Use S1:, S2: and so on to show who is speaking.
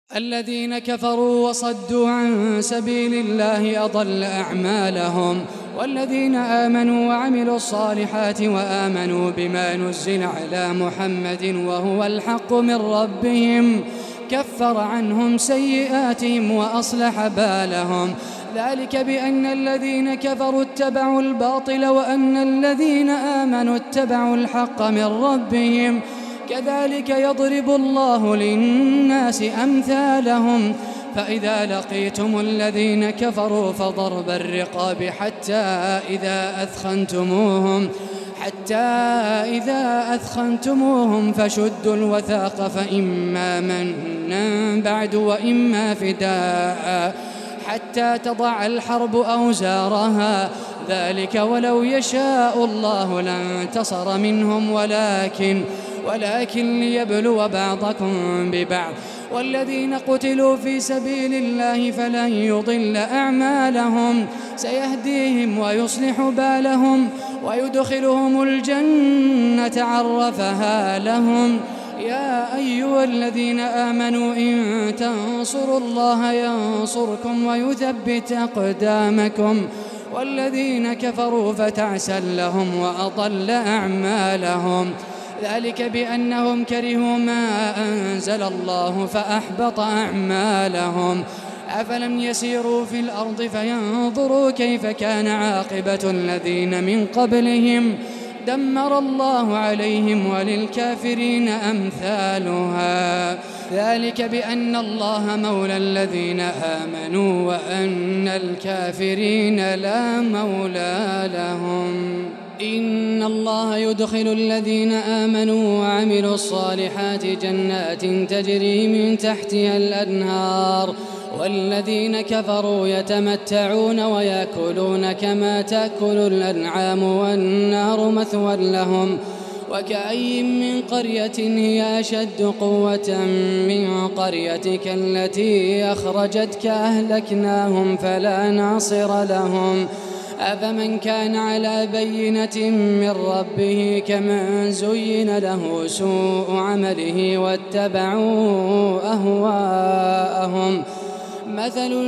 S1: الذين كفروا وصدوا عن سبيل الله أضل أعمالهم. والذين آمنوا وعملوا الصالحات وآمنوا بما نزل على محمد وهو الحق من ربهم كفر عنهم سيئاتهم وأصلح بالهم. ذلك بأن الذين كفروا اتبعوا الباطل وأن الذين آمنوا اتبعوا الحق من ربهم. كذلك يضرب الله للناس أمثالهم. فإذا لقيتم الذين كفروا فضرب الرقاب حتى إذا أثخنتموهم فشدوا الوثاق فإما منا بعد وإما فداء حتى تضع الحرب أوزارها. ذلك ولو يشاء الله لانتصر منهم ولكن ليبلو بعضكم ببعض. والذين قتلوا في سبيل الله فلن يضل أعمالهم سيهديهم ويصلح بالهم ويدخلهم الجنة عرفها لهم. يا أيها الذين آمنوا إن تنصروا الله ينصركم ويثبت أقدامكم. والذين كفروا فتعسا لهم وأضل أعمالهم. ذلك بأنهم كرهوا ما أنزل الله فأحبط أعمالهم. أفلم يسيروا في الأرض فينظروا كيف كان عاقبة الذين من قبلهم دمر الله عليهم وللكافرين أمثالها. ذلك بأن الله مولى الذين آمنوا وأن الكافرين لا مولى لهم. إن الله يدخل الذين آمنوا وعملوا الصالحات جنات تجري من تحتها الأنهار. والذين كفروا يتمتعون ويأكلون كما تأكل الأنعام والنار مثوى لهم. وكأي من قرية هي أشد قوة من قريتك التي أخرجتك أهلكناهم فلا ناصر لهم. أفمن كان على بينة من ربه كمن زين له سوء عمله واتبعوا أهواءهم. مثل